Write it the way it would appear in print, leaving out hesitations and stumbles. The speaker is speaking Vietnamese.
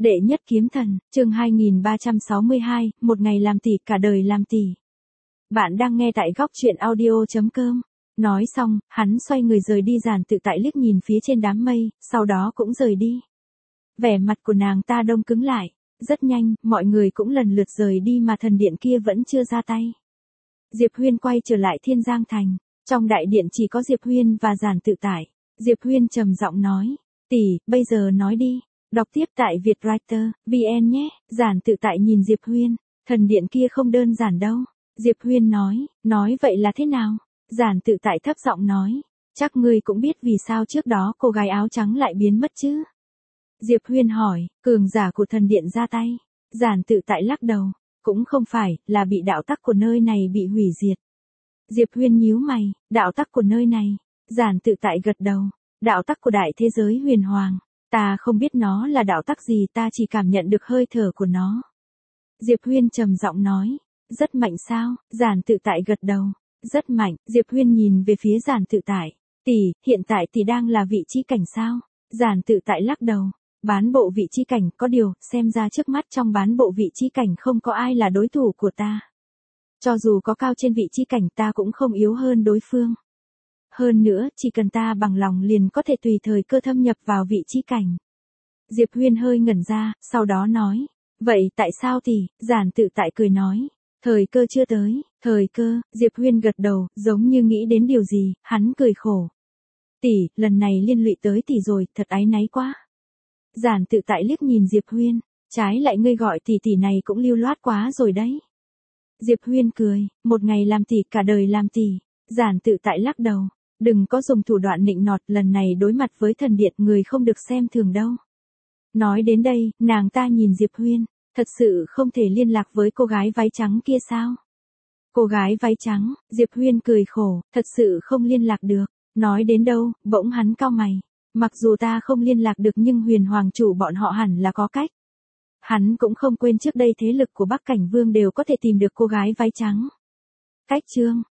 Đệ nhất kiếm thần, chương 2362, một ngày làm tỷ, cả đời làm tỷ. Bạn đang nghe tại góc truyện audio.com. Nói xong, hắn xoay người rời đi, Giản Tự Tại liếc nhìn phía trên đám mây, sau đó cũng rời đi. Vẻ mặt của nàng ta đông cứng lại. Rất nhanh, mọi người cũng lần lượt rời đi mà thần điện kia vẫn chưa ra tay. Diệp Huyên quay trở lại Thiên Giang Thành. Trong đại điện chỉ có Diệp Huyên và Giản Tự Tại. Diệp Huyên trầm giọng nói, tỷ, bây giờ nói đi. Đọc tiếp tại Vietwriter, VN nhé. Giản Tự Tại nhìn Diệp Huyên, thần điện kia không đơn giản đâu. Diệp Huyên nói vậy là thế nào? Giản Tự Tại thấp giọng nói, chắc ngươi cũng biết vì sao trước đó cô gái áo trắng lại biến mất chứ? Diệp Huyên hỏi, cường giả của thần điện ra tay. Giản Tự Tại lắc đầu, cũng không phải, là bị đạo tắc của nơi này bị hủy diệt. Diệp Huyên nhíu mày, đạo tắc của nơi này. Giản Tự Tại gật đầu, đạo tắc của đại thế giới huyền hoàng. Ta không biết nó là đạo tắc gì, ta chỉ cảm nhận được hơi thở của nó. Diệp Huyên trầm giọng nói, rất mạnh sao? Giản Tự Tại gật đầu, rất mạnh. Diệp Huyên nhìn về phía Giản Tự Tại, tỷ, hiện tại tỷ đang là vị trí cảnh sao? Giản Tự Tại lắc đầu, bán bộ vị trí cảnh, có điều, xem ra trước mắt trong bán bộ vị trí cảnh không có ai là đối thủ của ta. Cho dù có cao trên vị trí cảnh ta cũng không yếu hơn đối phương. Hơn nữa, chỉ cần ta bằng lòng liền có thể tùy thời cơ thâm nhập vào vị trí cảnh. Diệp Huyên hơi ngẩn ra, sau đó nói, vậy tại sao tỷ? Giản Tự Tại cười nói, thời cơ chưa tới. Thời cơ? Diệp Huyên gật đầu, giống như nghĩ đến điều gì, hắn cười khổ. Tỷ, lần này liên lụy tới tỷ rồi, thật áy náy quá. Giản Tự Tại liếc nhìn Diệp Huyên, trái lại ngươi gọi tỷ này cũng lưu loát quá rồi đấy. Diệp Huyên cười, một ngày làm tỷ, cả đời làm tỷ. Giản Tự Tại lắc đầu, đừng có dùng thủ đoạn nịnh nọt, lần này đối mặt với thần điện người không được xem thường đâu. Nói đến đây, nàng ta nhìn Diệp Huyên, thật sự không thể liên lạc với cô gái váy trắng kia sao? Cô gái váy trắng? Diệp Huyên cười khổ, thật sự không liên lạc được. Nói đến đâu, bỗng hắn cau mày. Mặc dù ta không liên lạc được nhưng Huyền Hoàng chủ bọn họ hẳn là có cách. Hắn cũng không quên trước đây thế lực của Bắc Cảnh Vương đều có thể tìm được cô gái váy trắng. Cách chương